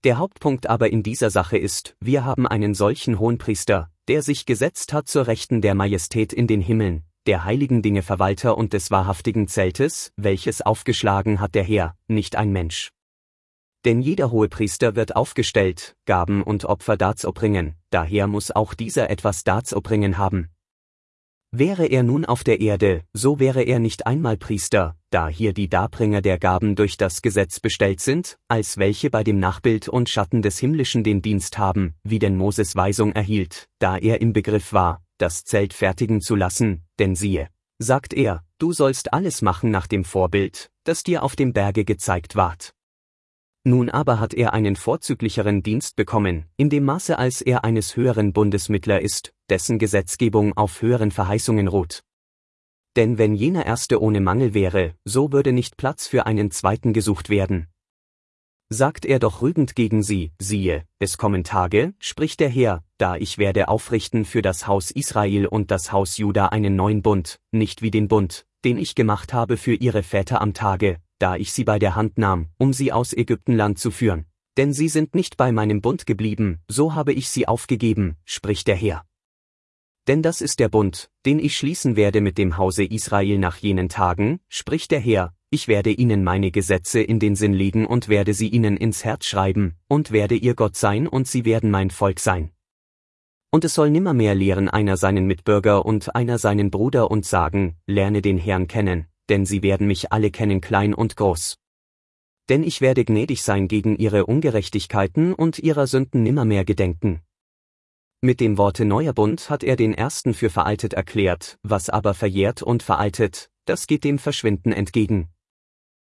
Der Hauptpunkt aber in dieser Sache ist, wir haben einen solchen Hohenpriester, der sich gesetzt hat zur Rechten der Majestät in den Himmeln, der heiligen Dinge Verwalter und des wahrhaftigen Zeltes, welches aufgeschlagen hat der Herr, nicht ein Mensch. Denn jeder Hohepriester wird aufgestellt, Gaben und Opfer darzubringen, daher muss auch dieser etwas darzubringen haben. Wäre er nun auf der Erde, so wäre er nicht einmal Priester, da hier die Darbringer der Gaben durch das Gesetz bestellt sind, als welche bei dem Nachbild und Schatten des Himmlischen den Dienst haben, wie denn Moses Weisung erhielt, da er im Begriff war, das Zelt fertigen zu lassen, denn siehe, sagt er, du sollst alles machen nach dem Vorbild, das dir auf dem Berge gezeigt ward. Nun aber hat er einen vorzüglicheren Dienst bekommen, in dem Maße als er eines höheren Bundesmittler ist, dessen Gesetzgebung auf höheren Verheißungen ruht. Denn wenn jener erste ohne Mangel wäre, so würde nicht Platz für einen zweiten gesucht werden. Sagt er doch rügend gegen sie, siehe, es kommen Tage, spricht der Herr, da ich werde aufrichten für das Haus Israel und das Haus Juda einen neuen Bund, nicht wie den Bund, den ich gemacht habe für ihre Väter am Tage, da ich sie bei der Hand nahm, um sie aus Ägyptenland zu führen. Denn sie sind nicht bei meinem Bund geblieben, so habe ich sie aufgegeben, spricht der Herr. Denn das ist der Bund, den ich schließen werde mit dem Hause Israel nach jenen Tagen, spricht der Herr, ich werde ihnen meine Gesetze in den Sinn legen und werde sie ihnen ins Herz schreiben, und werde ihr Gott sein und sie werden mein Volk sein. Und es soll nimmermehr lehren einer seinen Mitbürger und einer seinen Bruder und sagen, lerne den Herrn kennen, denn sie werden mich alle kennen klein und groß. Denn ich werde gnädig sein gegen ihre Ungerechtigkeiten und ihrer Sünden nimmermehr gedenken. Mit dem Worte neuer Bund hat er den ersten für veraltet erklärt, was aber verjährt und veraltet, das geht dem Verschwinden entgegen.